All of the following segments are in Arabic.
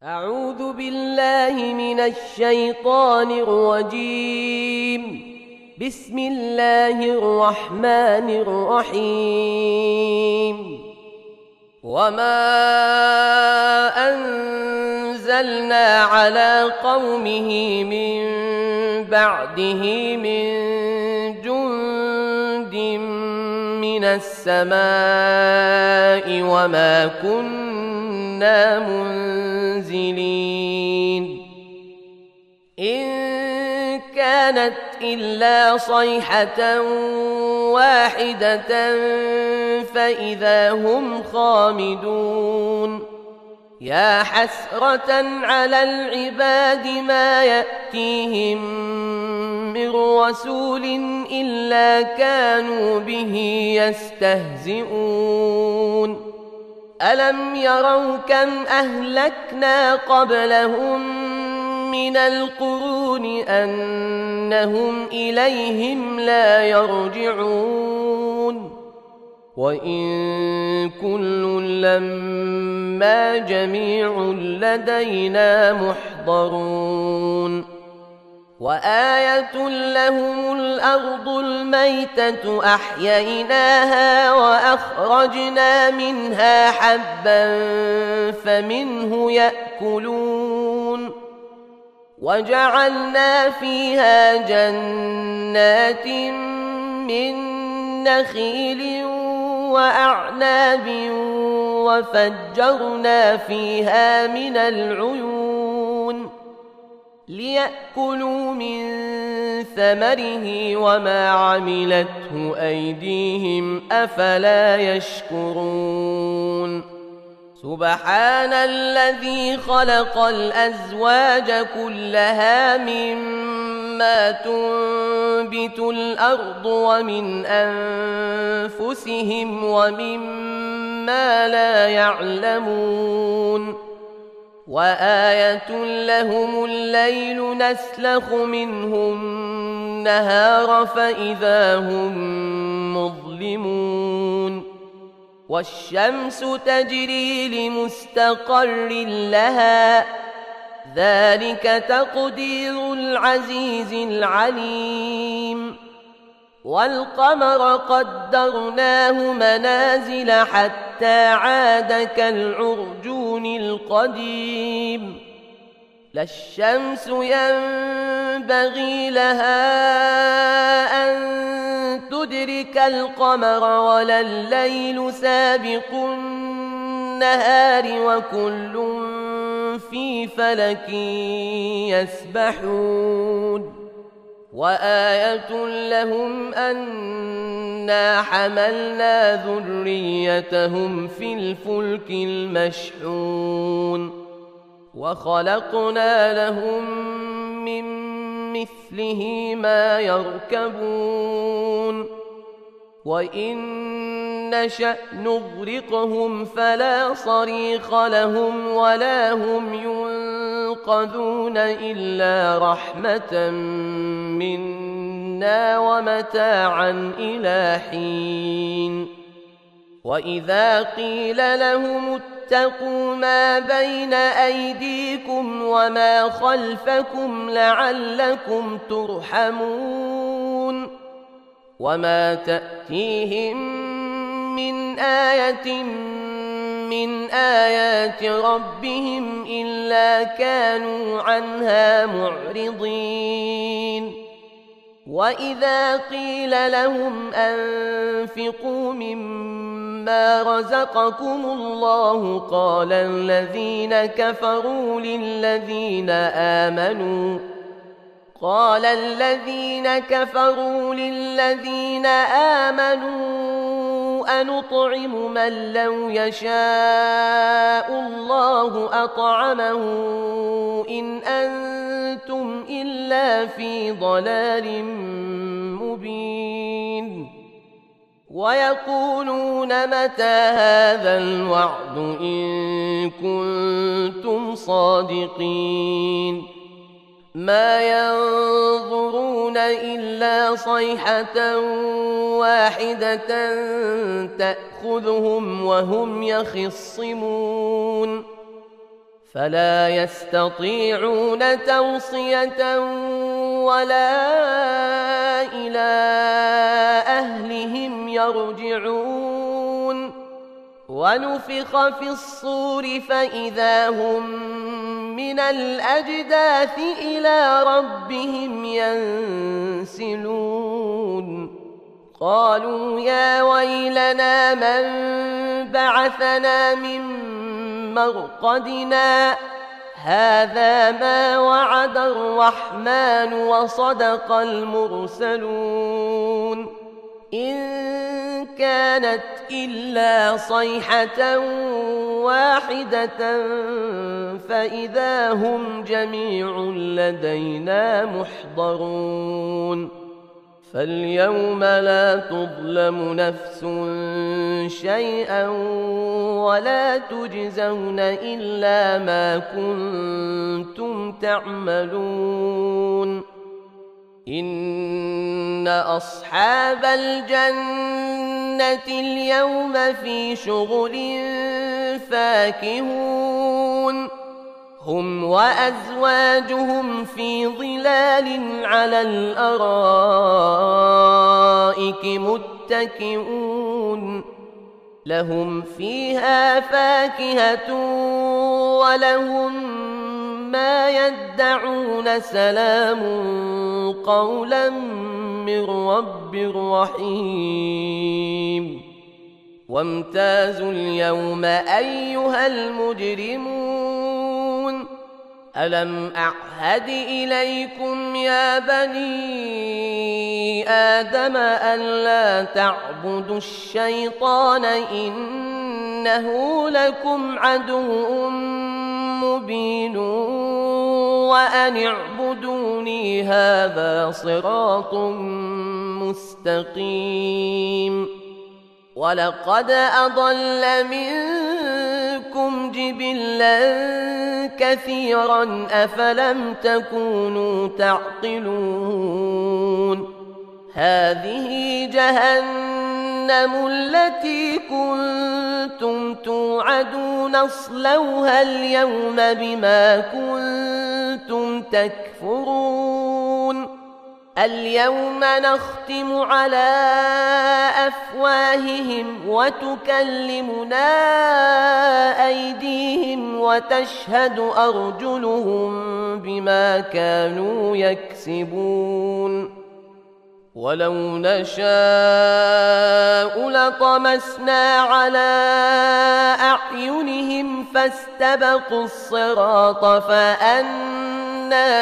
أعوذ بالله من الشيطان الرجيم. بسم الله الرحمن الرحيم. وما أنزلنا على قومه من بعده من جند من السماء وما كنا منزلين. إن كانت إلا صيحة واحدة فإذا هم خامدون. يا حسرة على العباد ما يأتيهم من رسول إلا كانوا به يستهزئون. ألم يروا كم أهلكنا قبلهم من القرون أنهم إليهم لا يرجعون. وإن كل لما جميع لدينا محضرون. وآية لهم الأرض الميتة أحييناها وأخرجنا منها حبا فمنه يأكلون. وجعلنا فيها جنات من نخيل وأعناب وفجرنا فيها من العيون ليأكلوا من ثمره وما عملته أيديهم أفلا يشكرون. سبحان الذي خلق الأزواج كلها مما تنبت الأرض ومن أنفسهم ومما لا يعلمون. وآية لهم الليل نسلخ منه النهار فإذا هم مظلمون. والشمس تجري لمستقر لها ذلك تقدير العزيز العليم. والقمر قدرناه منازل حتى عاد كالعرجون القديم. لا الشمس ينبغي لها أن تدرك القمر ولا الليل سابق النهار وكل في فلك يسبحون. وآية لهم أنا حملنا ذريتهم في الفلك المشحون وخلقنا لهم من مثله ما يركبون. وإن نشأ نغرقهم فلا صريخ لهم ولا هم ينقذون إلا رحمة منا ومتاعا إلى حين. وإذا قيل لهم اتقوا ما بين أيديكم وما خلفكم لعلكم ترحمون. وما تأتيهم من آية من آيات ربهم إلا كانوا عنها معرضين. وإذا قيل لهم أنفقوا مما رزقكم الله قال الذين كفروا للذين آمنوا أنطعم من لو يشاء الله أطعمه إن أنتم إلا في ضلال مبين. ويقولون متى هذا الوعد إن كنتم صادقين. ما ينظرون إلا صيحة واحدة تأخذهم وهم يخصمون فلا يستطيعون توصية ولا إلى أهلهم يرجعون ونفخ في الصور فإذا هم من الأجداث إلى ربهم ينسلون قالوا يا ويلنا من بعثنا من مرقدنا هذا ما وعد الرحمن وصدق المرسلون إن كانت إلا صيحة واحدة فإذا هم جميع لدينا محضرون فاليوم لا تظلم نفس شيئا ولا تجزون إلا ما كنتم تعملون إن أصحاب الجنة اليوم في شغل فاكهون هم وأزواجهم في ظلال على الأرائك متكئون لهم فيها فاكهة ولهم ما يدعون سلام قولا من رب رحيم وامتازوا اليوم أيها المجرمون ألم أعهد إليكم يا بني آدم ألا تعبدوا الشيطان إنه لكم عدو مبين وأن اعبدوني هذا صراط مستقيم ولقد أضل منكم جبلا كثيرا أفلم تكونوا تعقلون هذه جهنم التي كنتم توعدون اصلوها اليوم بما كنتم تكفرون اليوم نختم على أفواههم وتكلمنا أيديهم وتشهد أرجلهم بما كانوا يكسبون ولو نشاء لطمسنا على أعينهم فاستبقوا الصراط فأنى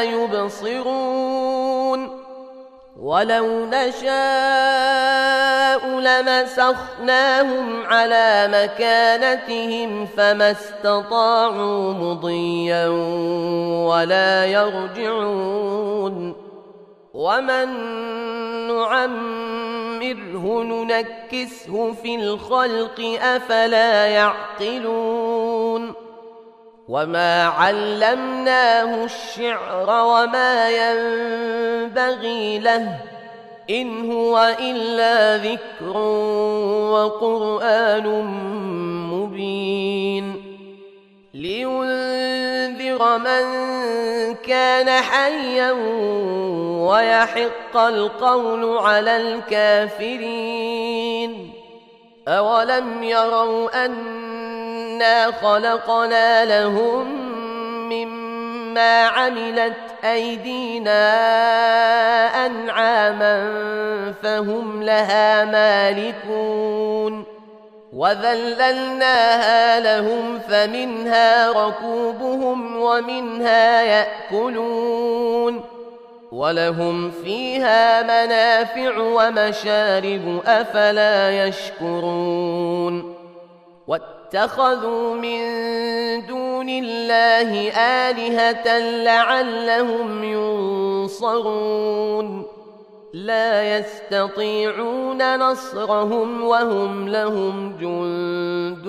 يبصرون ولو نشاء لمسخناهم على مكانتهم فما استطاعوا مضيا ولا يرجعون ومن نعمره ننكسه في الخلق أفلا يعقلون وما علمناه الشعر وما ينبغي له إن هو إلا ذكر وقرآن مبين لينذر من كان حيا ويحق القول على الكافرين أولم يروا أنا خلقنا لهم مما عملت أيدينا أنعاما فهم لها مالكون وذللناها لهم فمنها ركوبهم ومنها يأكلون ولهم فيها منافع ومشارب أفلا يشكرون واتخذوا من دون الله آلهة لعلهم ينصرون لا يستطيعون نصرهم وهم لهم جند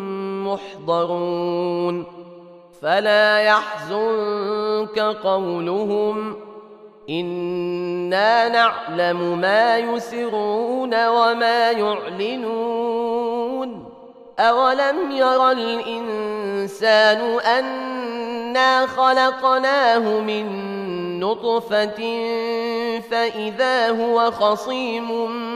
محضرون فلا يحزنك قولهم إنا نعلم ما يسرون وما يعلنون أولم ير الإنسان أن أنا خلقناه من نطفة فإذا هو خصيم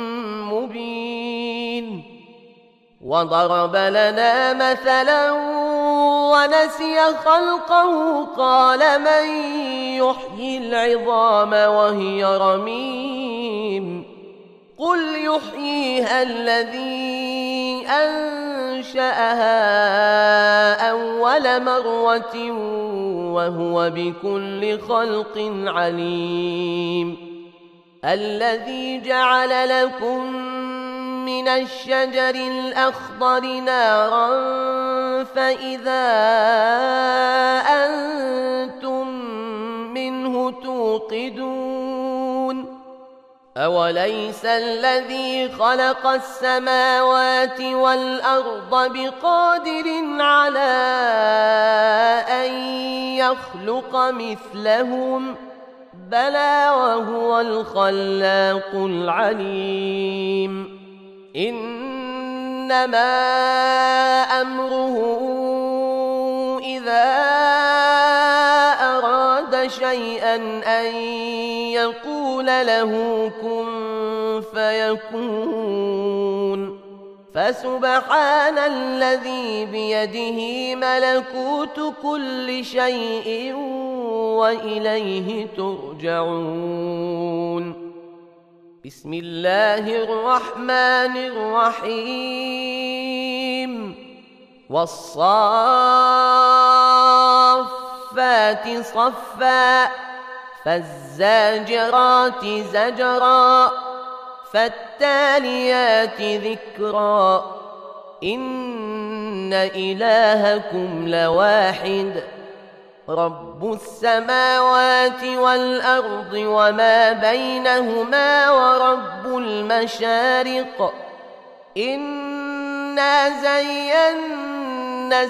مبين وضرب لنا مثلا ونسي خلقه قال من يحيي العظام وهي رميم قل يحييها الذي أنشأها أول مرة وهو بكل خلق عليم الذي جعل لكم من الشجر الأخضر نارا فإذا أنتم منه توقدون أوليس الذي خلق السماوات والأرض بقادر على أن يخلق مثلهم بلى وهو الخلاق العليم إنما أمره إذا أراد شيئا أن يقول له كن فيكون فسبحان الذي بيده ملكوت كل شيء وإليه ترجعون بسم الله الرحمن الرحيم والصافات صفا فالزاجرات زجرا فالتاليات ذكرا إن إلهكم لواحد رب السماوات والأرض وما بينهما ورب المشارق إنا زينا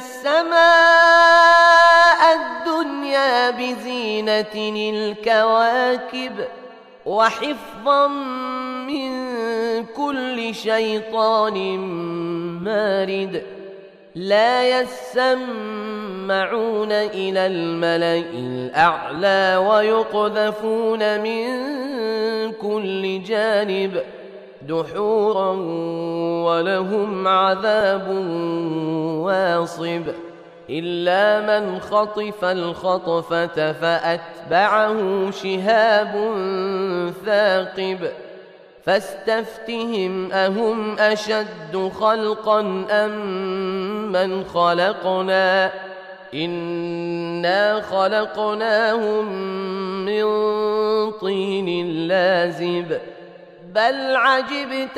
السماء الدنيا بزينة الكواكب وحفظا من كل شيطان مارد لا يسمعون إلى الملأ الأعلى ويقذفون من كل جانب دحورا ولهم عذاب واصب إلا من خطف الخطفة فأتبعه شهاب ثاقب فاستفتهم أهم أشد خلقا أم من خلقنا إنا خلقناهم من طين لازب بل عجبت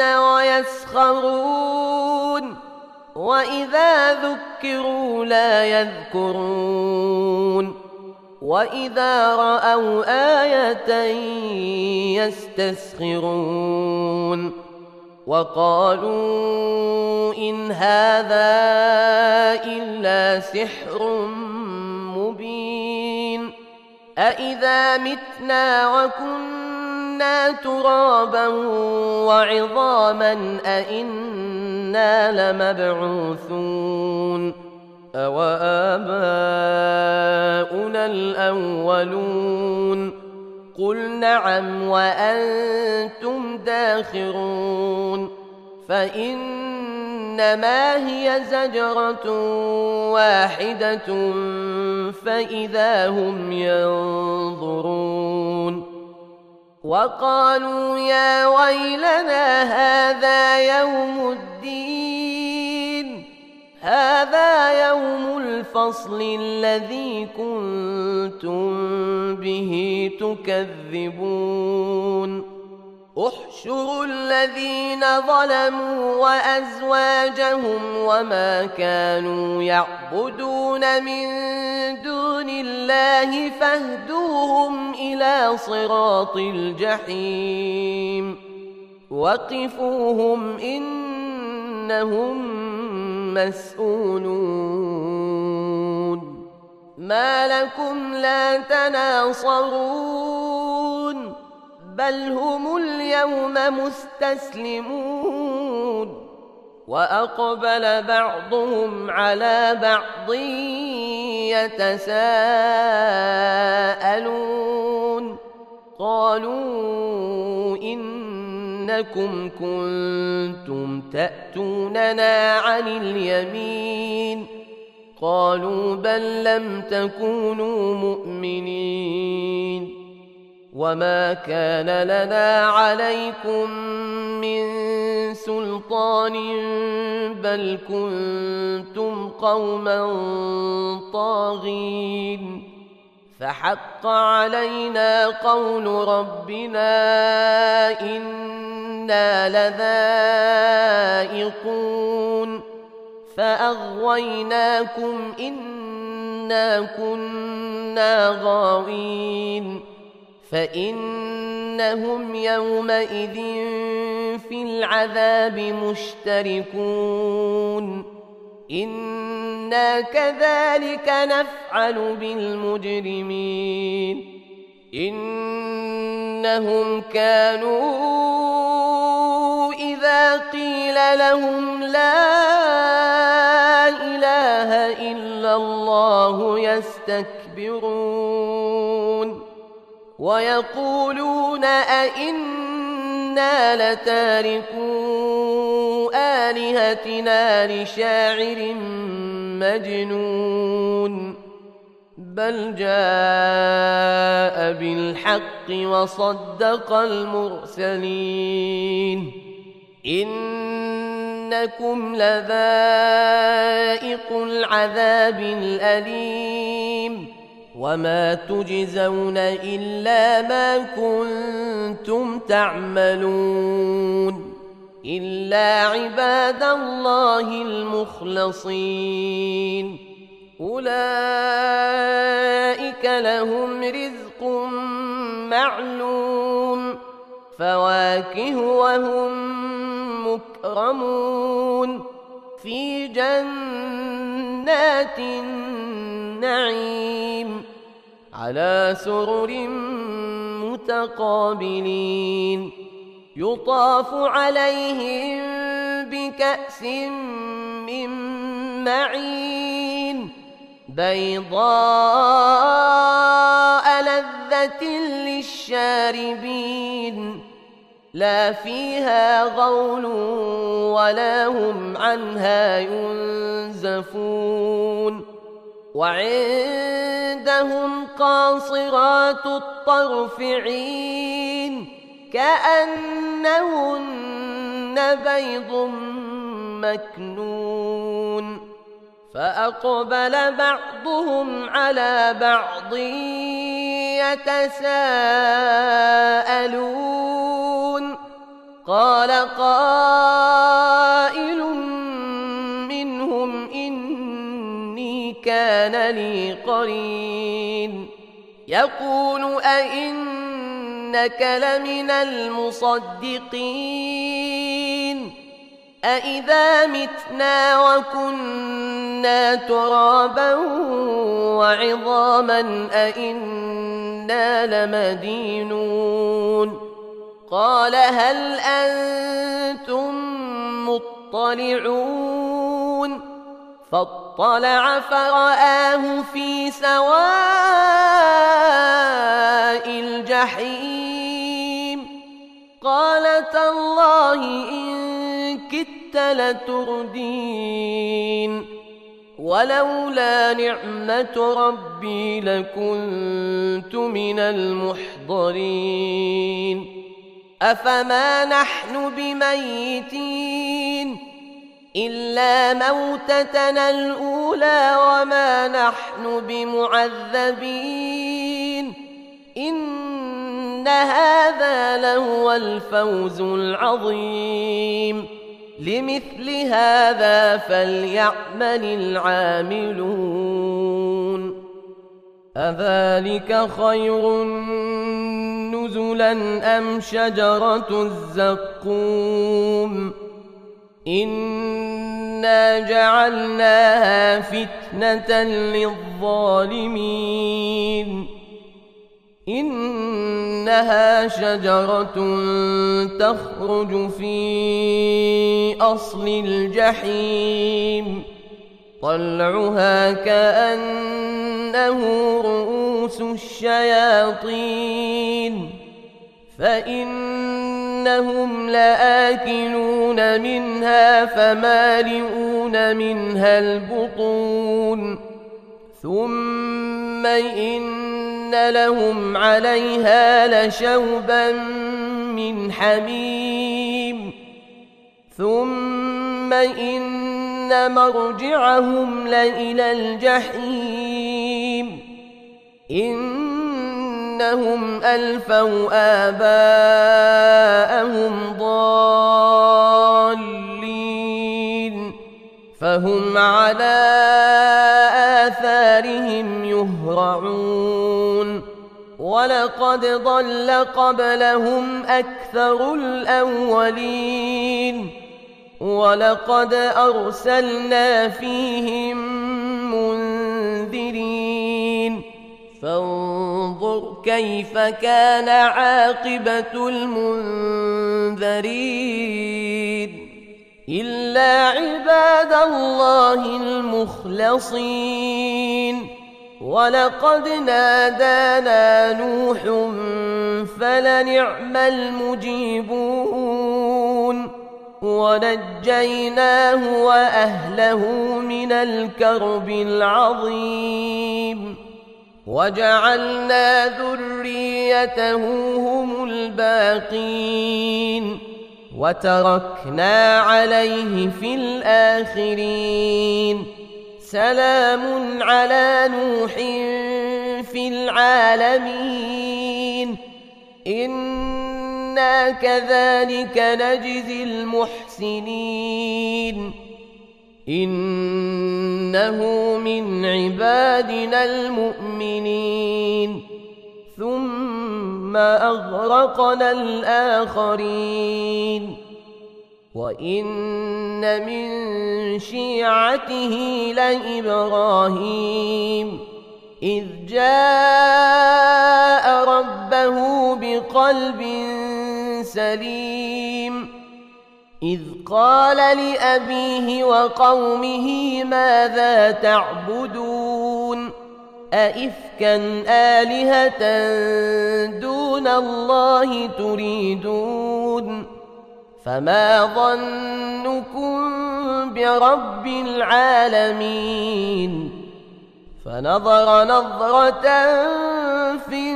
ويسخرون وإذا ذكروا لا يذكرون وإذا رأوا آية يستسخرون وقالوا إن هذا إلا سحر مبين أإذا متنا وكنا ترابا وعظاما أإنا لمبعوثون أوآباؤنا الأولون قل نعم وأنتم داخرون فإنما هي زجرة واحدة فإذا هم ينظرون وقالوا يا ويلنا هذا يوم الدين هذا يوم الفصل الذي كنتم به تكذبون احشروا الذين ظلموا وأزواجهم وما كانوا يعبدون من دون الله فاهدوهم إلى صراط الجحيم وقفوهم إنهم مسؤولون ما لكم لا تناصرون بل هم اليوم مستسلمون وأقبل بعضهم على بعض يتساءلون قالوا إنكم كنتم تأتوننا عن اليمين قالوا بل لم تكونوا مؤمنين وما كان لنا عليكم من سلطان بل كنتم قوما طاغين فحق علينا قول ربنا إنا لذائقون فأغويناكم إنا كنا غاوين فإنهم يومئذ في العذاب مشتركون إنا كذلك نفعل بالمجرمين إنهم كانوا إذا قيل لهم لا إله إلا الله يستكبرون ويقولون أئنا لتاركو آلهتنا لشاعر مجنون بل جاء بالحق وصدق المرسلين إنكم لذائق العذاب الأليم وما تجزون إلا ما كنتم تعملون إلا عباد الله المخلصين أولئك لهم رزق معلوم فواكه وهم مكرمون في جنات النعيم على سرر متقابلين يطاف عليهم بكأس من معين بيضاء لذة للشاربين لا فيها غول ولا هم عنها ينزفون وعندهم قاصرات الطرف عين كأنهن بيض مكنون فأقبل بعضهم على بعض يتساءلون قال قائل منهم إني كان لي قرين يقول أئنك لمن المصدقين أإذا متنا وكنا ترابا وعظاما أئنا لمدينون قال هل أنتم مطلعون فاطلع فرآه في سواء الجحيم قال تالله إن كدت لتردين ولولا نعمة ربي لكنت من المحضرين أفما نحن بميتين إلا موتتنا الأولى وما نحن بمعذبين إن هذا لهو الفوز العظيم لمثل هذا فليعمل العاملون أذلك خير نزلا أم شجرة الزقوم إنا جعلناها فتنة للظالمين إنها شجرة تخرج في أصل الجحيم طلعها كأنه رؤوس الشياطين فإنهم لآكلون منها فمالئون منها البطون ثم إن لهم عليها لشوبا من حميم ثم إن مرجعهم لإلى الجحيم إنهم ألفوا آباءهم ضالين فهم على آثارهم يهرعون ولقد ضل قبلهم أكثر الأولين ولقد أرسلنا فيهم منذرين فانظر كيف كان عاقبة المنذرين إلا عباد الله المخلصين ولقد نادانا نوح فلنعم المجيبون ونجيناه وأهله من الكرب العظيم وجعلنا ذريته هم الباقين وتركنا عليه في الآخرين سلام على نوح في العالمين إنا كذلك نجزي المحسنين إنه من عبادنا المؤمنين ثم أغرقنا الآخرين وإن من شيعته لإبراهيم إذ جاء ربه بقلب سليم إذ قال لأبيه وقومه ماذا تعبدون أئفكا آلهة دون الله تريدون فما ظنكم برب العالمين فنظر نظرة في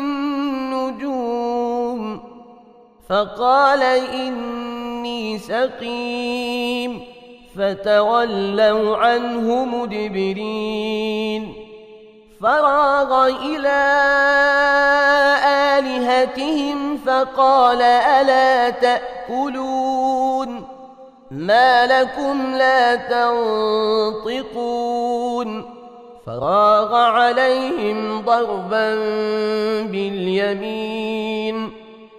النجوم فقال إني سقيم فتولوا عنه مدبرين فراغ إلى آلهتهم فقال ألا تأكلون ما لكم لا تنطقون فراغ عليهم ضربا باليمين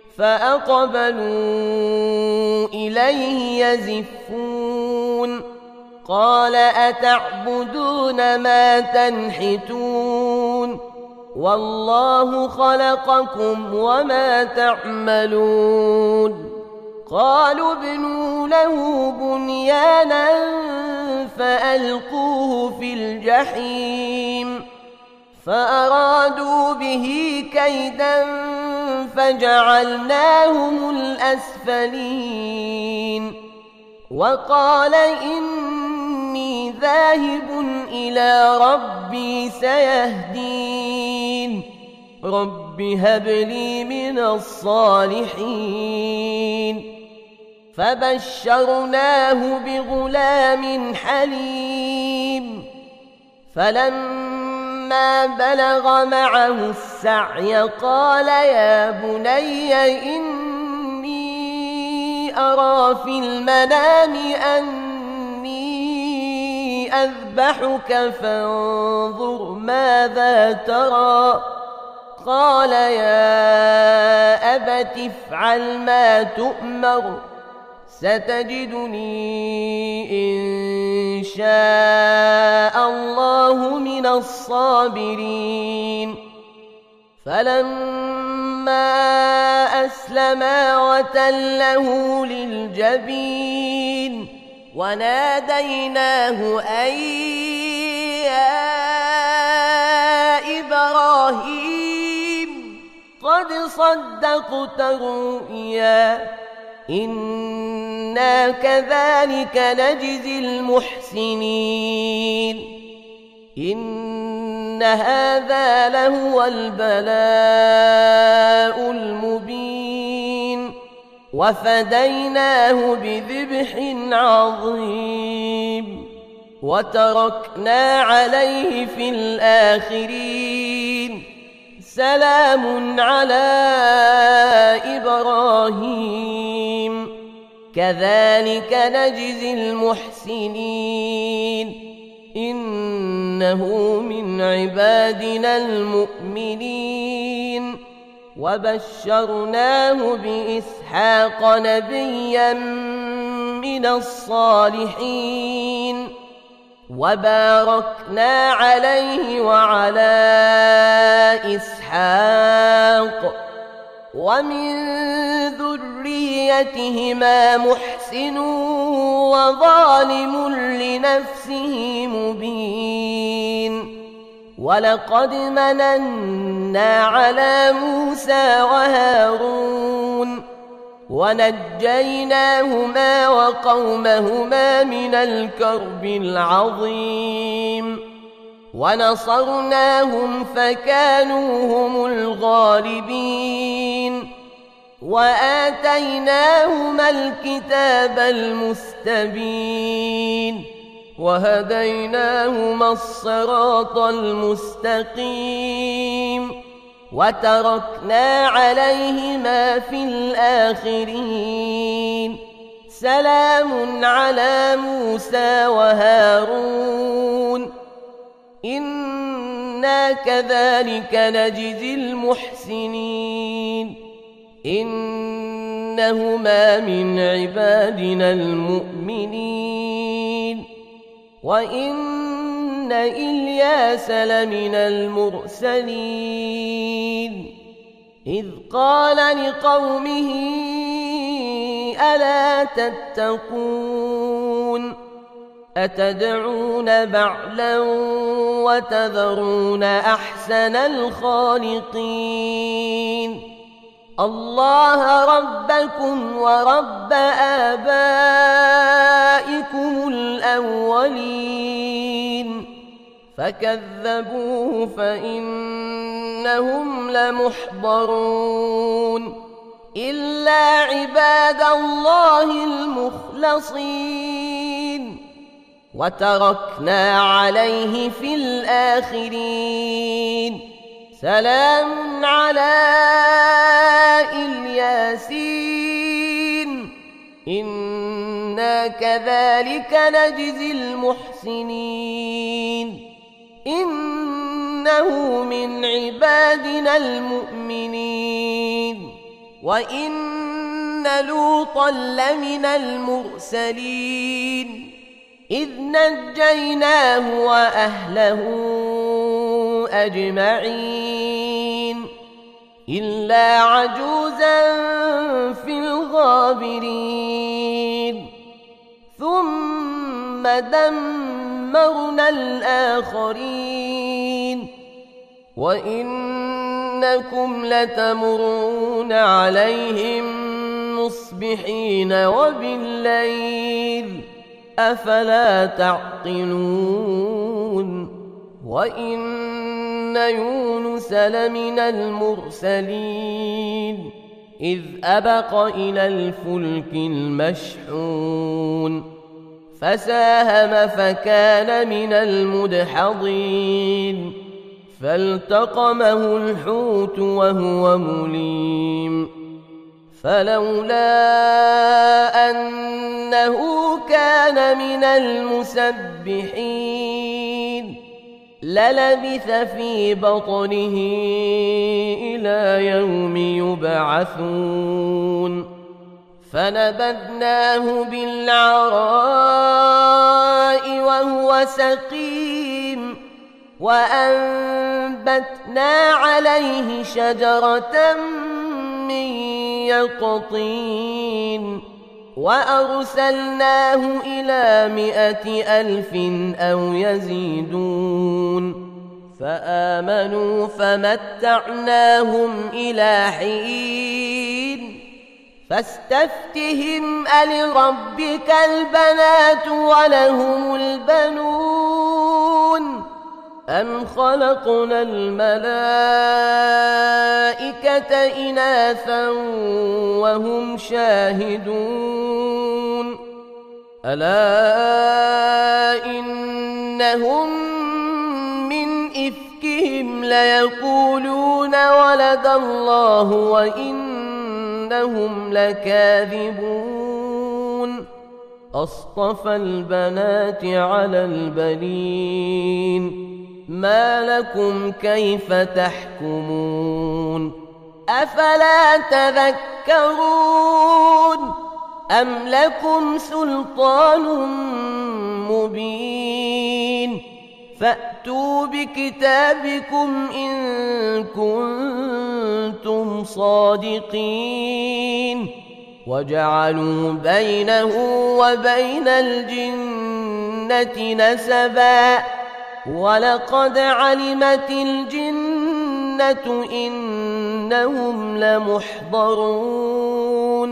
فأقبلوا إليه يزفون قال أتعبدون ما تنحتون والله خلقكم وما تعملون قالوا ابنوا له بنيانا فألقوه في الجحيم فأرادوا به كيدا فجعلناهم الأسفلين وقال إني ذاهب إلى ربي سيهدين رب هب لي من الصالحين فبشرناه بغلام حليم فلما بلغ معه السعي قال يا بني إني أرى في المنام أني أذبحك فانظر ماذا ترى قال يا أبت افعل ما تؤمر ستجدني إن شاء الله من الصابرين فلما أسلما وتله للجبين وناديناه أن يا إبراهيم قد صدقت الرؤيا إنا كذلك نجزي المحسنين إن هذا لهو البلاء المبين وفديناه بذبح عظيم وتركنا عليه في الآخرين سلام على إبراهيم كذلك نجزي المحسنين إنه من عبادنا المؤمنين وبشرناه بإسحاق نبيا من الصالحين وباركنا عليه وعلى إسحاق ومن ذريتهما محسن وظالم لنفسه مبين ولقد مننا على موسى وهارون ونجيناهما وقومهما من الكرب العظيم ونصرناهم فكانوا هم الغالبين وآتيناهما الكتاب المستبين وهديناهما الصراط المستقيم وتركنا عليهما في الآخرين سلام على موسى وهارون إنا كذلك نجزي المحسنين إنهما من عبادنا المؤمنين وإن إلياس لمن المرسلين إذ قال لقومه ألا تتقون أتدعون بعلا وتذرون أحسن الخالقين الله ربكم ورب آبائكم الأولين فكذبوه فإنهم لمحضرون إلا عباد الله المخلصين وتركنا عليه في الآخرين سلام على الياسين إنا كذلك نجزي المحسنين إنه من عبادنا المؤمنين وإن لوطا لمن المرسلين إذ نجيناه وأهله أجمعين إلا عجوزا في الغابرين ثم دمرنا الآخرين وإنكم لتمرون عليهم مصبحين وبالليل أفلا تعقلون وإن يونس لمن المرسلين إذ أبق إلى الفلك المشحون فساهم فكان من المدحضين فالتقمه الحوت وهو مليم فلولا أنه كان من المسبحين للبث في بطنه إلى يوم يبعثون فنبذناه بالعراء وهو سقيم وأنبتنا عليه شجرة من يقطين وأرسلناه إلى 100,000 أو يزيدون فآمنوا فمتعناهم إلى حين فاستفتهم ألربك البنات ولهم البنون أم خلقنا الملائكة إناثا وهم شاهدون ألا إنهم من إفكهم ليقولون ولد الله وإنهم لكاذبون أصطفى البنات على البنين ما لكم كيف تحكمون أفلا تذكرون أم لكم سلطان مبين فأتوا بكتابكم إن كنتم صادقين وجعلوا بينه وبين الجنة نسبا ولقد علمت الجنة إنهم لمحضرون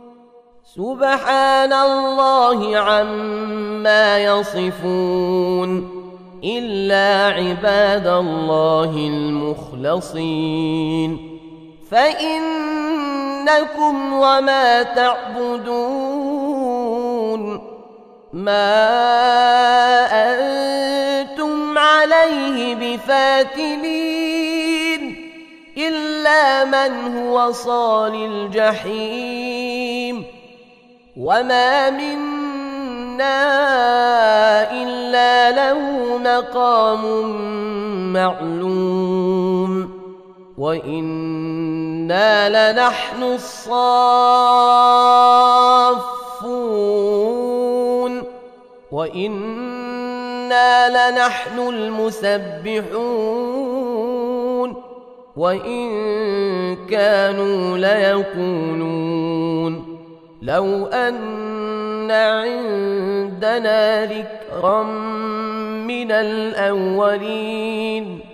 سبحان الله عما يصفون إلا عباد الله المخلصين فإنكم وما تعبدون ما أنتم عليه بفاتنين إلا من هو صال الجحيم وما منا إلا له مقام معلوم وإنا لنحن الصافون وإنا لنحن المسبحون وإن كانوا ليقولون لو أن عندنا ذكرا من الأولين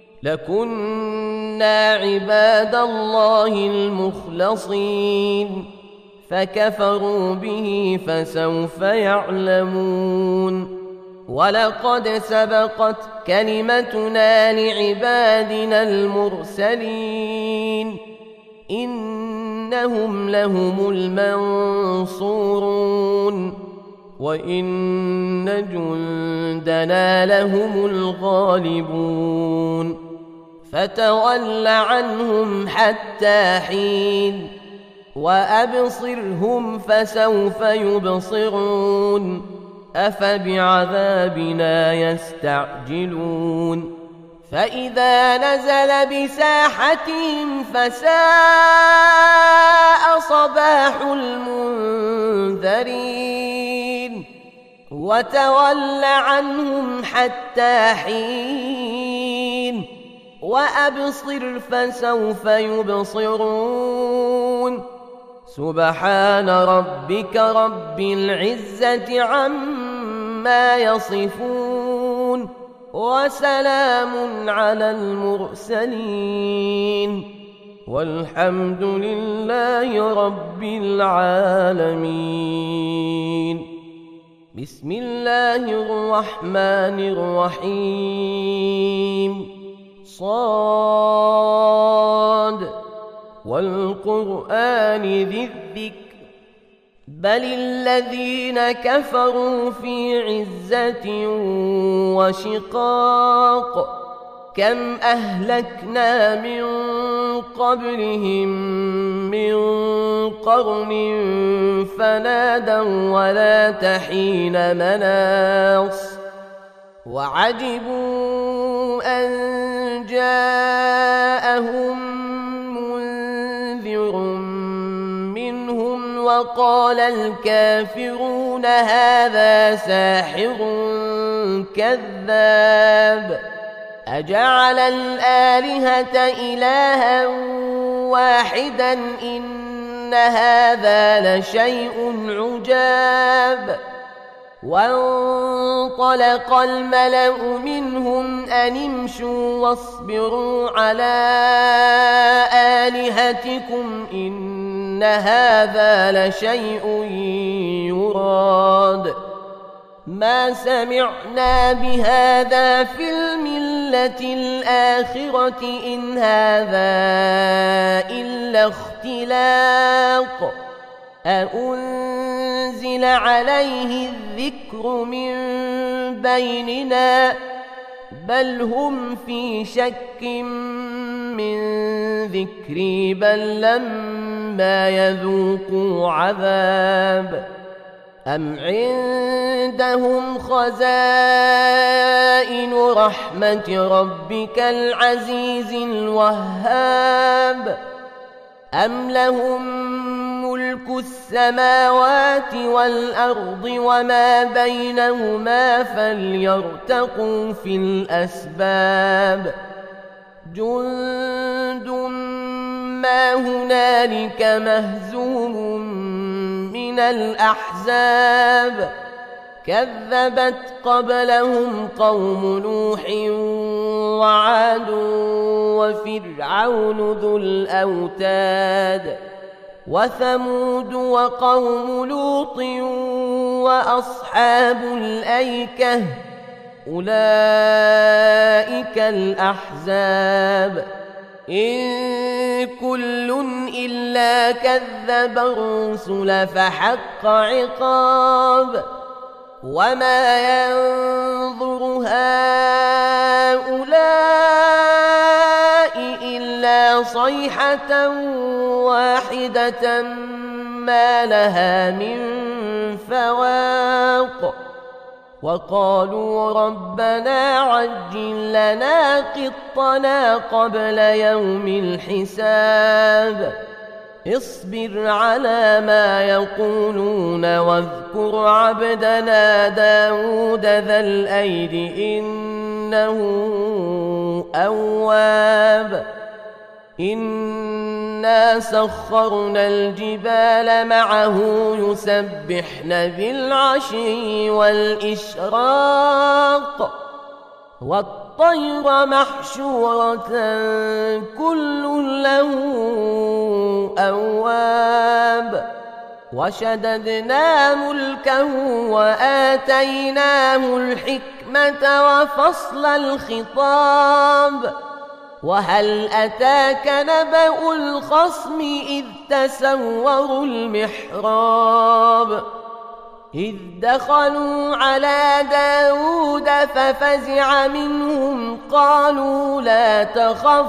لكنا عباد الله المخلصين فكفروا به فسوف يعلمون ولقد سبقت كلمتنا لعبادنا المرسلين إنهم لهم المنصورون وإن جندنا لهم الغالبون فتول عنهم حتى حين وأبصرهم فسوف يبصرون أفبعذابنا يستعجلون فإذا نزل بساحتهم فساء صباح المنذرين وتول عنهم حتى حين وأبصر فسوف يبصرون سبحان ربك رب العزة عما يصفون وسلام على المرسلين والحمد لله رب العالمين بسم الله الرحمن الرحيم صاد والقرآن ذي الذكر بل الذين كفروا في عزة وشقاق كم أهلكنا من قبلهم من قرن فنادوا ولا تحين مناص وعجبوا أن جاءهم منذر منهم وقال الكافرون هذا ساحر كذاب أجعل الآلهة إلها واحدا إن إن هذا لشيء عجاب. وانطلق الملأ منهم أن امشوا واصبروا على آلهتكم إن هذا لشيء يراد ما سمعنا بهذا في الملة الآخرة إن هذا إلا اختلاق أأنزل عليه الذكر من بيننا بل هم في شك من ذكري بل لما يذوقوا عذاب أم عندهم خزائن رحمة ربك العزيز الوهاب أم لهم ملك السماوات والأرض وما بينهما فليرتقوا في الأسباب جند ما هنالك مهزوم من الأحزاب كذبت قبلهم قوم نوح وعاد وفرعون ذو الأوتاد وثمود وقوم لوط وأصحاب الأيكة أولئك الأحزاب إن كل إلا كذب الرسل فحق عقاب وما ينظر هؤلاء إلا صيحة واحدة ما لها من فواق وقالوا ربنا عجل لنا قطنا قبل يوم الحساب اصبر على ما يقولون واذكر عبدنا داود ذا الأيد إنه أواب إنا سخرنا الجبال معه يسبحن بالعشي والإشراق والطير محشورة كل له أواب وشددنا ملكه وآتيناه الحكمة وفصل الخطاب وهل أتاك نبأ الخصم إذ تسوروا المحراب إذ دخلوا على داود ففزع منهم قالوا لا تخف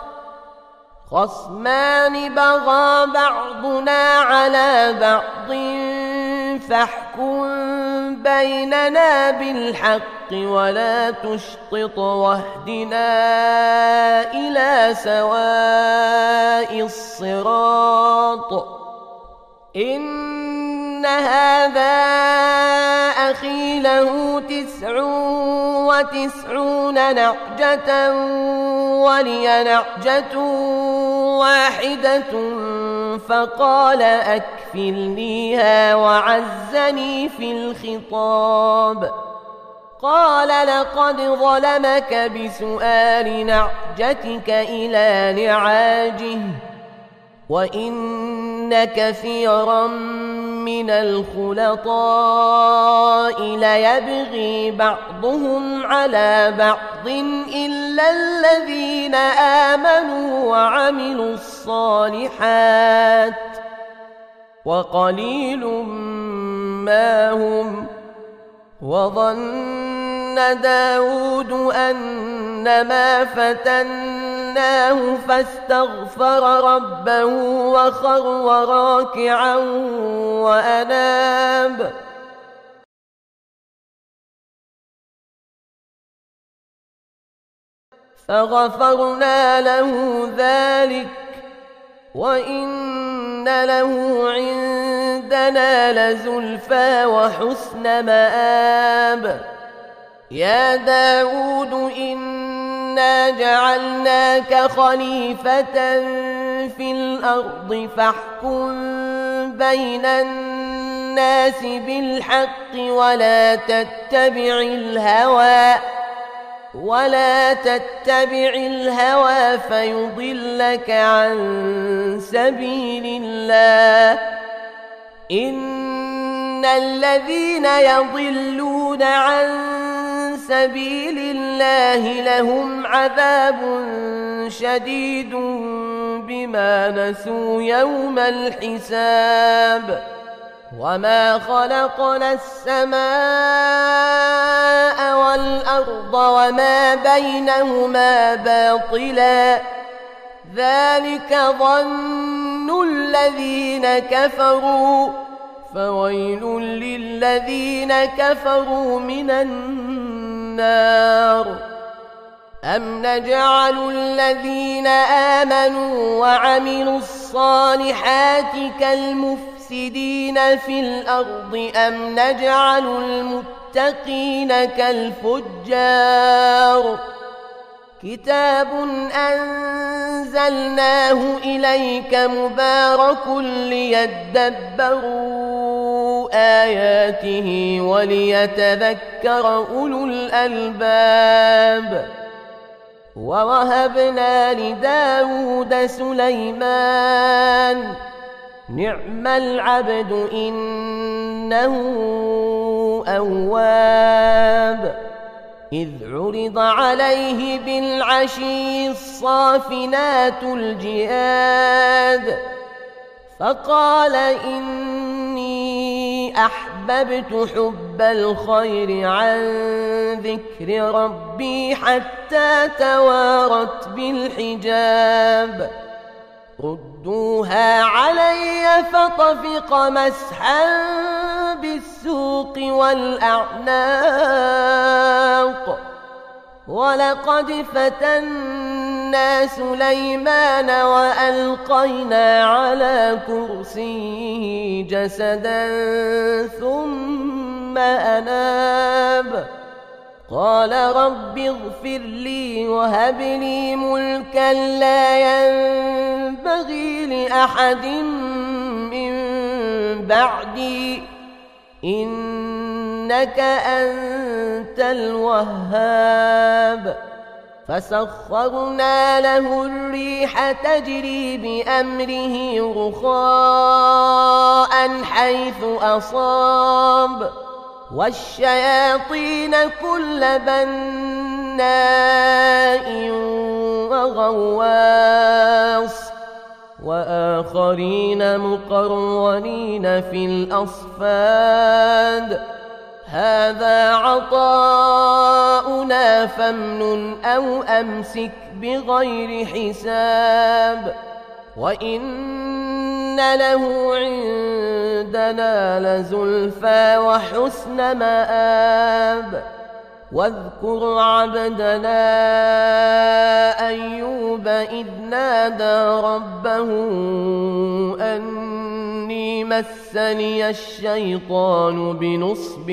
خصمان بغى بعضنا على بعض فاحكم بيننا بالحق ولا تشطط واهدنا إلى سواء الصراط إن هذا أخي له 99 نعجة ولي نعجة واحدة فقال أكفلنيها وعزني في الخطاب قال لقد ظلمك بسؤال نعجتك إلى نعاجه وإن كثيرا من الخلطاء ليبغي بعضهم على بعض إلا الذين آمنوا وعملوا الصالحات وقليل ما هم وظن داود أنما فتناه فاستغفر ربه وخر راكعا وأناب فغفرنا له ذلك وإن له عندنا لزلفى وحسن مآب يا داود إنا جعلناك خليفة في الأرض فاحكم بين الناس بالحق ولا تتبع الهوى فيضلك عن سبيل الله. إن الذين يضلون عن سبيل الله لهم عذاب شديد بما نسوا يوم الحساب. وما خلقنا السماء والأرض وما بينهما باطلا ذلك ظن الذين كفروا فويل للذين كفروا من النار. أم نجعل الذين آمنوا وعملوا الصالحات كالمفسدين في الأرض أم نجعل المتقين كالفجار. كتاب أنزلناه إليك مبارك ليدبروا آياته وليتذكر أولو الألباب. ووهبنا لداود سليمان نعم العبد إنه أواب. إذ عرض عليه بالعشي الصافنات الجياد فقال إني أحببت حب الخير عن ذكر ربي حتى توارت بالحجاب. ردوها علي فطفق مسحا بالسوق والأعناق. ولقد فتنا سليمان وألقينا على كرسيه جسدا ثم أناب. قال رب اغفر لي وهب لي ملكا لا ينبغي لأحد من بعدي إنك أنت الوهاب. فسخرنا له الريح تجري بأمره رخاء حيث أصاب والشياطين كل بناء وغواص وآخرين مقرنين في الأصفاد. هذا عطاؤنا فامنن أو أمسك بغير حساب. وإن له عندنا لزلفى وحسن مآب. واذكر عبدنا أيوب إذ نادى ربه أني مسني الشيطان بنصب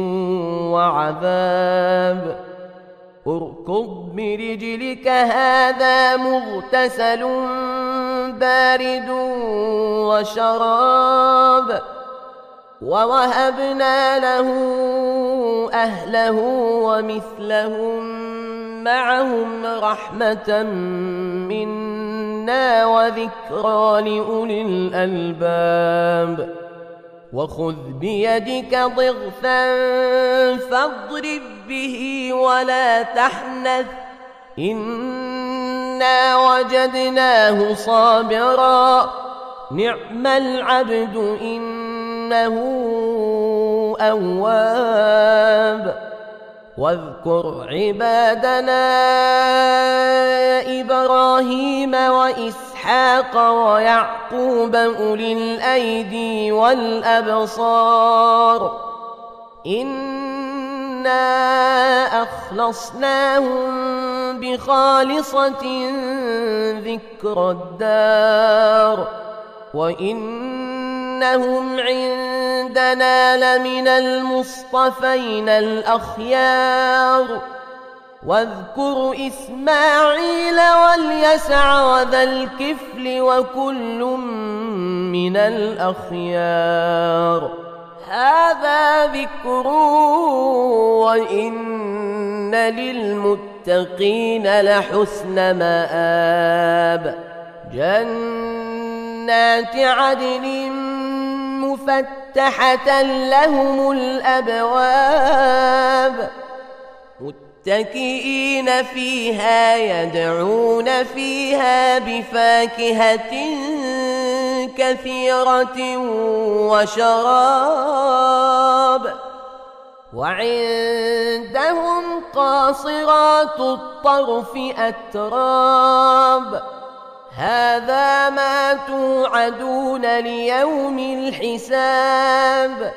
وعذاب. اركض برجلك هذا مغتسل بارد وشراب. ووهبنا له أهله ومثلهم معهم رحمة منا وذكرى لأولي الألباب. وخذ بيدك ضغثا فاضرب به ولا تحنث إنا وجدناه صابرا نعم العبد إنه أواب. واذكر عبادنا إبراهيم وإسحاق ويعقوب أولي الأيدي والأبصار إنا أخلصناهم بخالصة ذكر الدار وإنهم عندنا لمن المصطفين الأخيار. واذكر إسماعيل واليسع وذا الكفل وكل من الأخيار هذا ذكر وإن للمتقين لحسن مآب جنات عدن مفتحة لهم الأبواب متكئين فيها يدعون فيها بفاكهة كثيرة وشراب وعندهم قاصرات الطرف أتراب هذا ما توعدون ليوم الحساب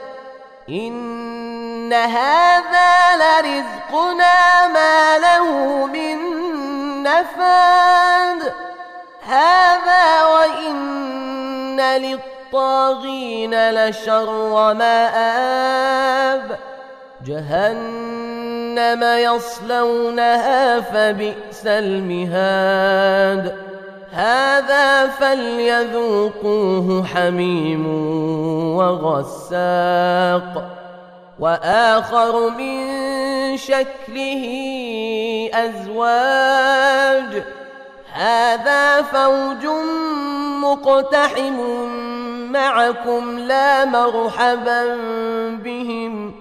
إن هذا لرزقنا ما له من نفاد هذا وإن للطاغين لشر مآب جهنم يصلونها فبئس المهاد هذا فليذوقوه حميم وغساق وآخر من شكله أزواج هذا فوج مقتحم معكم لا مرحبا بهم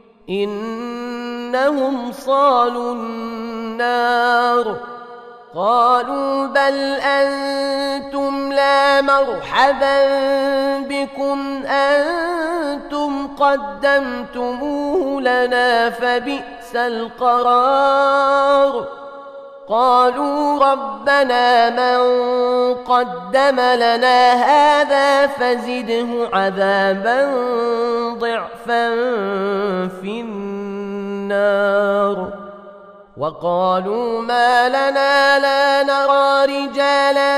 إنهم صالوا النار قالوا بل أنتم لا مرحبا بكم أنتم قدمتموه لنا فبئس القرار قالوا ربنا من قدم لنا هذا فزده عذابا ضعفا في النار وقالوا ما لنا لا نرى رجالا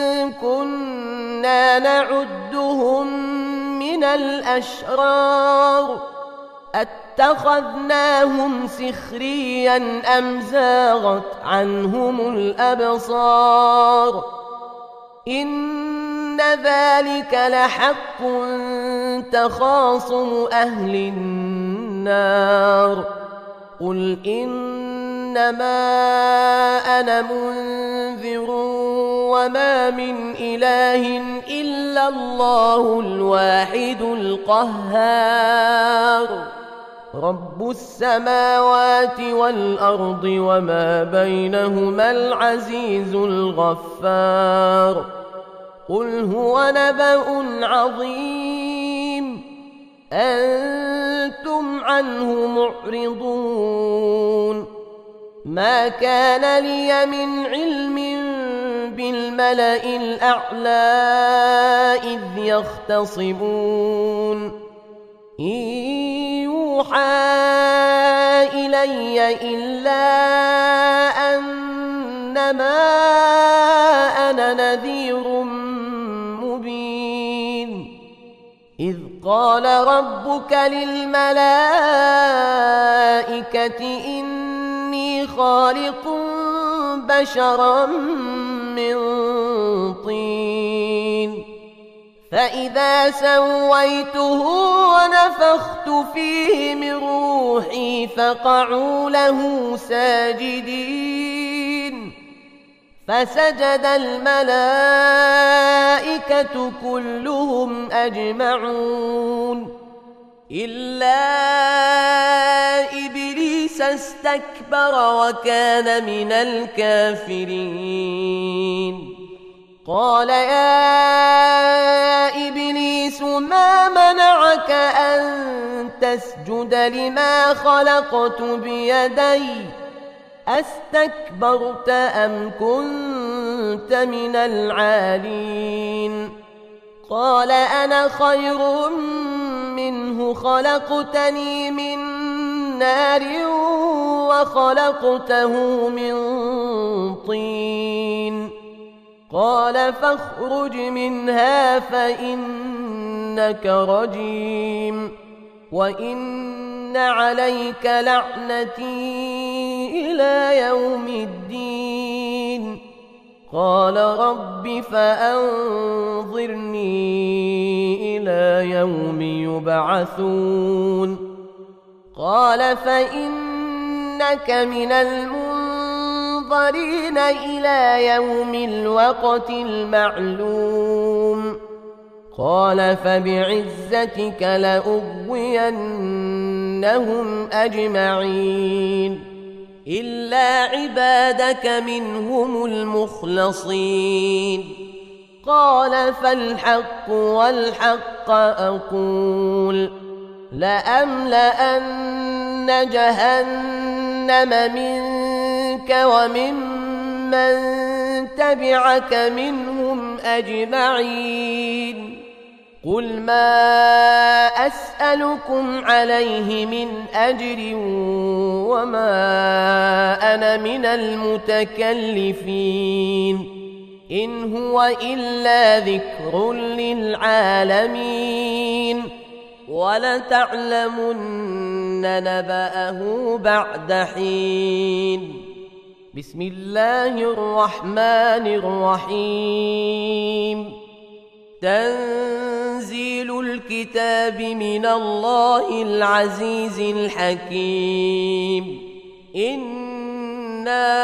كنا نعدهم من الأشرار اتخذناهم سخريا أم زاغت عنهم الأبصار إن ذلك لحق تخاصم أهل النار قل إنما أنا منذر وما من إله إلا الله الواحد القهار رب السماوات والأرض وما بينهما العزيز الغفار قل هو نبأ عظيم أنتم عنه معرضون ما كان لي من علم بالملأ الأعلى إذ يختصمون إن يوحى إلي إلا أنما أنا نذير مبين إذ قال ربك للملائكة إني خالق بشرا من طين فإذا سويته ونفخت فيه من روحي فقعوا له ساجدين فسجد الملائكة كلهم أجمعون إلا إبليس استكبر وكان من الكافرين قال يا إبليس ما منعك أن تسجد لما خلقت بيدي أستكبرت أم كنت من العالين قال أنا خير منه خلقتني من نار وخلقته من طين قال فاخرج منها فإنك رجيم وإن عليك لعنتي إلى يوم الدين. قال رب فأنظرني إلى يوم يبعثون. قال فإنك من المنظرين إلى يوم الوقت المعلوم. قال فبعزتك لأغوينهم أجمعين إلا عبادك منهم المخلصين. قال فالحق والحق أقول لأملأن جهنم منك وممن تبعك منهم أجمعين. قل ما أسألكم عليه من أجر وما أنا من المتكلفين إن هو إلا ذكر للعالمين ولتعلمن نبأه بعد حين. بسم الله الرحمن الرحيم. تنزيل الكتاب من الله العزيز الحكيم. إنا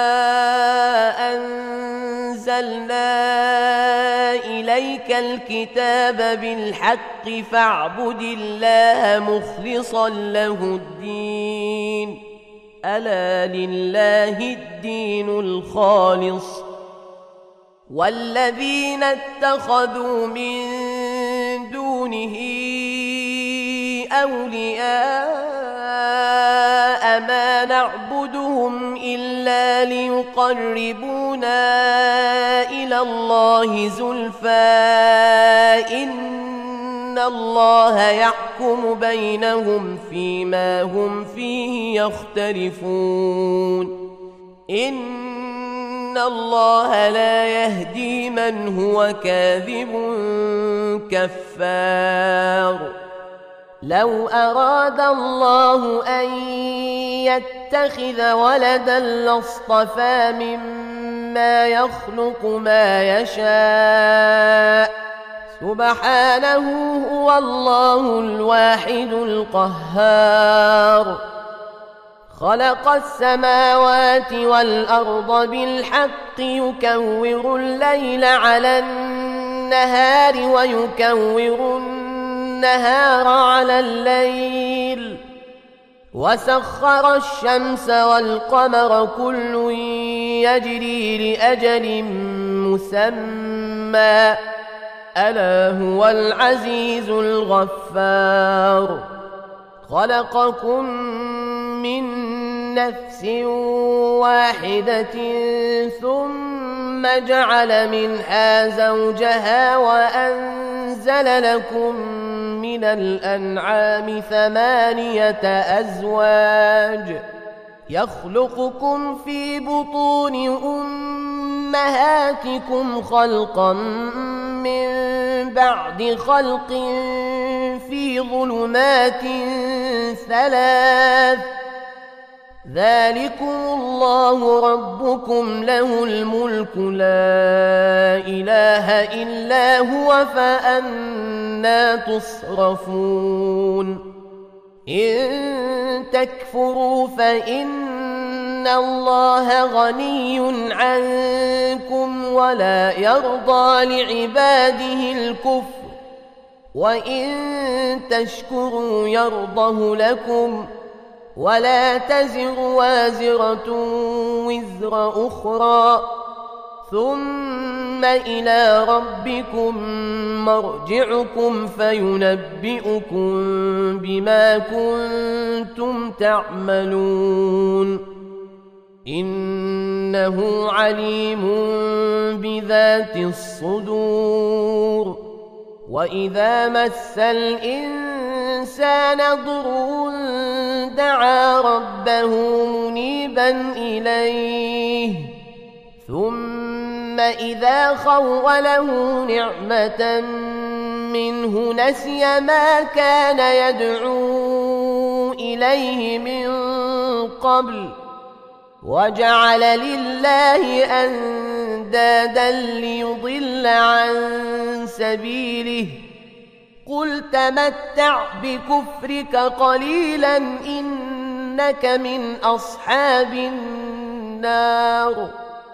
أنزلنا إليك الكتاب بالحق فاعبد الله مخلصا له الدين ألا لله الدين الخالص. والذين اتخذوا من دونه أولياء ما نعبدهم إلا ليقربونا إلى الله زلفى إن الله يحكم بينهم فيما هم فيه يختلفون. إن الله لا يهدي من هو كاذب كفار. لو أراد الله أن يتخذ ولدا لاصطفى مما يخلق ما يشاء سبحانه هو الله الواحد القهار. خلق السماوات والأرض بالحق يكور الليل على النهار ويكور النهار على الليل وسخر الشمس والقمر كل يجري لأجل مسمى ألا هو العزيز الغفار. خلقكم من نفس واحدة ثم جعل منها زوجها وأنزل لكم من الأنعام 8 أزواج يخلقكم في بطون أمهاتكم خلقا من بعد خلق في ظلمات 3 ذلكم الله ربكم له الملك لا إله إلا هو فأنى تصرفون. إن تكفروا فإن الله غني عنكم ولا يرضى لعباده الكفر وإن تشكروا يرضه لكم ولا تزر وازرة وزر أخرى ثم إلى ربكم مرجعكم فينبئكم بما كنتم تعملون إنه عليم بذات الصدور. وإذا مس الإنسان ضر دعا ربه منيبا إليه ثم إذا خوله نعمة منه نسي ما كان يدعو إليه من قبل وجعل لله أندادا ليضل عن سبيله قل تمتع بكفرك قليلا إنك من أصحاب النار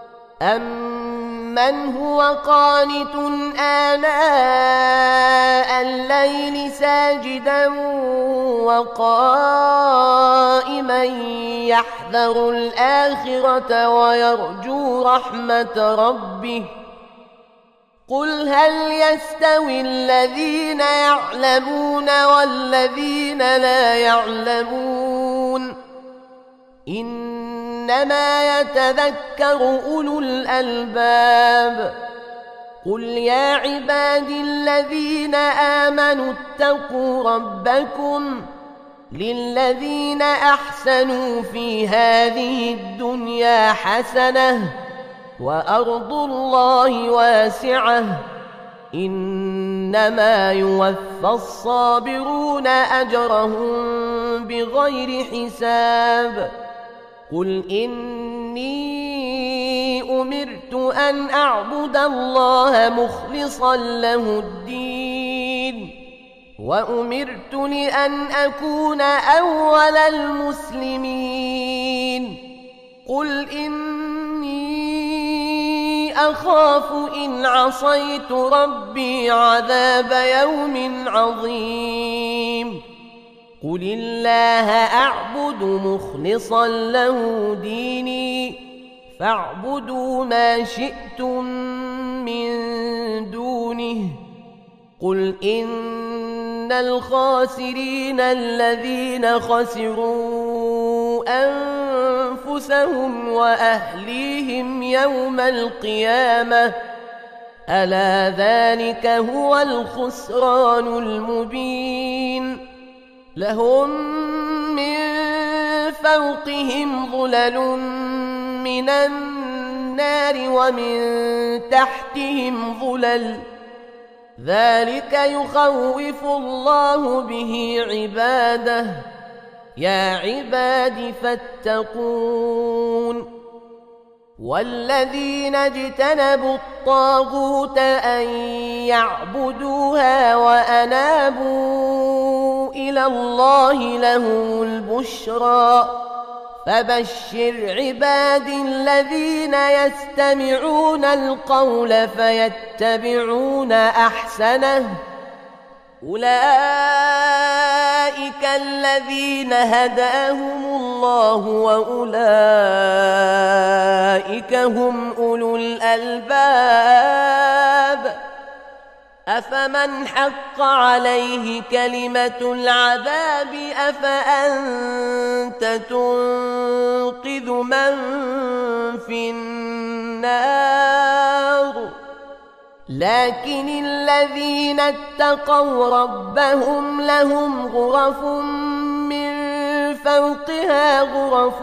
أمن هو قانت آناء الليل ساجدا وقائما يحذر الآخرة ويرجو رحمة ربه قل هل يستوي الذين يعلمون والذين لا يعلمون إنما يتذكر أولو الألباب قل يا عبادي الذين آمنوا اتقوا ربكم للذين أحسنوا في هذه الدنيا حسنة وأرض الله واسعة إنما يوفى الصابرون أجرهم بغير حساب قل إني أمرت أن أعبد الله مخلصا له الدين وأمرت لأن أكون أول المسلمين قل إني أخاف إن عصيت ربي عذاب يوم عظيم قل الله أعبد مخلصا له ديني فاعبدوا ما شئتم من دونه قل إن الخاسرين الذين خسروا أنفسهم وأهليهم يوم القيامة ألا ذلك هو الخسران المبين لهم من فوقهم ظلل من النار ومن تحتهم ظلل ذلك يخوف الله به عباده يا عباد فاتقون والذين اجتنبوا الطاغوت أن يعبدوها وأنابوا إلى الله لهم البشرى فبشر عبادي الذين يستمعون القول فيتبعون أحسنه أولئك الذين هداهم الله وأولئك هم أولو الألباب أفمن حق عليه كلمة العذاب أفأنت تنقذ من في النار لكن الذين اتقوا ربهم لهم غرف من فوقها غرف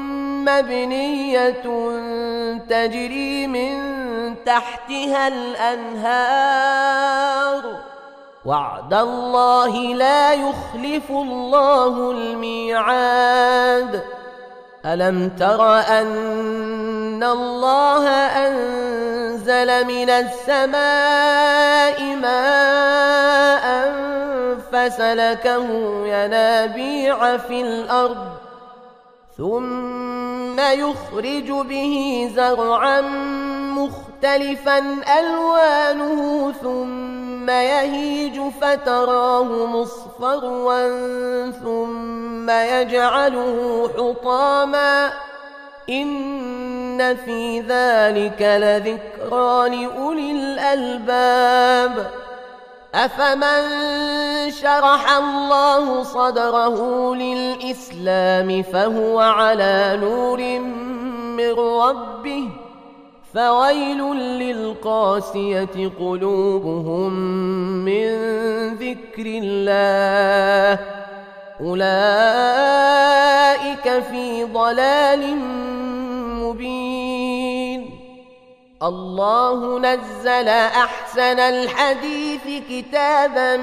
مبنية تجري من تحتها الأنهار وعد الله لا يخلف الله الميعاد ألم تر أن الله أنزل من السماء ماء فسلكه ينابيع في الأرض ثم يخرج به زرعا مختلفا ألوانه ثم يهيج فتراه مصفرا ثم يجعله حطاما إن في ذلك لذكرى لأولي الألباب أفمن شرح الله صدره للإسلام فهو على نور من ربه فويل للقاسية قلوبهم من ذكر الله أولئك في ضلال مبين الله نزل أحسن الحديث كتابا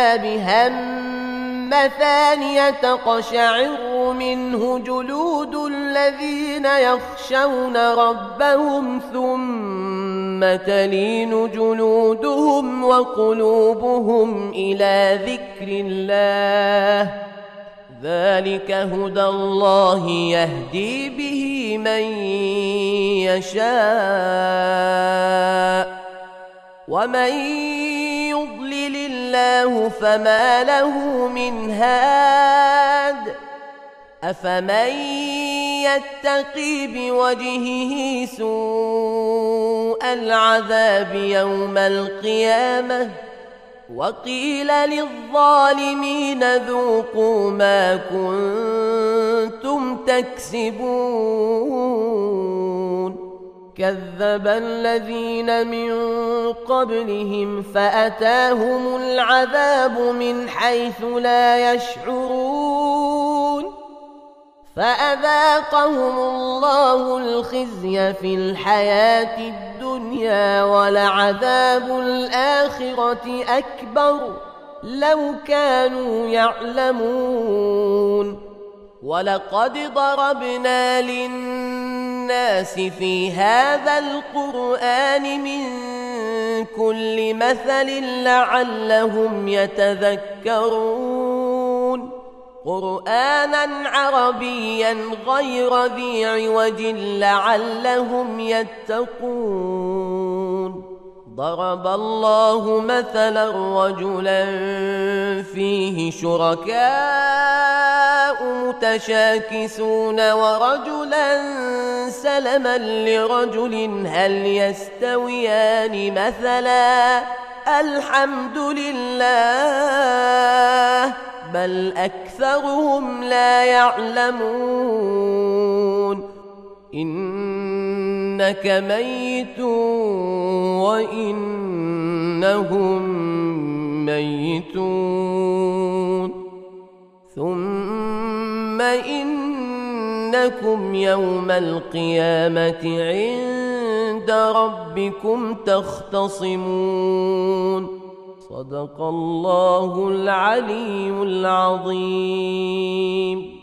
متشابها مثانية تقشعر منه جلود الذين يخشون ربهم ثم تلين جلودهم وقلوبهم إلى ذكر الله ذلك هدى الله يهدي به من يشاء ومن يضلل الله فما له من هاد أفمن يتقي بوجهه سوء العذاب يوم القيامة وقيل للظالمين ذوقوا ما كنتم تكسبون كذب الذين من قبلهم فأتاهم العذاب من حيث لا يشعرون فأذاقهم الله الخزي في الحياة الدنيا ولعذاب الآخرة أكبر لو كانوا يعلمون ولقد ضربنا للناس في هذا القرآن من كل مثل لعلهم يتذكرون قرآنا عربيا غير ذي عوج لعلهم يتقون ضرب الله مثلا رجلا فيه شركاء متشاكسون ورجلا سلما لرجل هل يستويان مثلا الحمد لله بل أكثرهم لا يعلمون إنك ميت وإنهم ميتون ثم إنكم يوم القيامة عند ربكم تختصمون صدق الله العلي العظيم.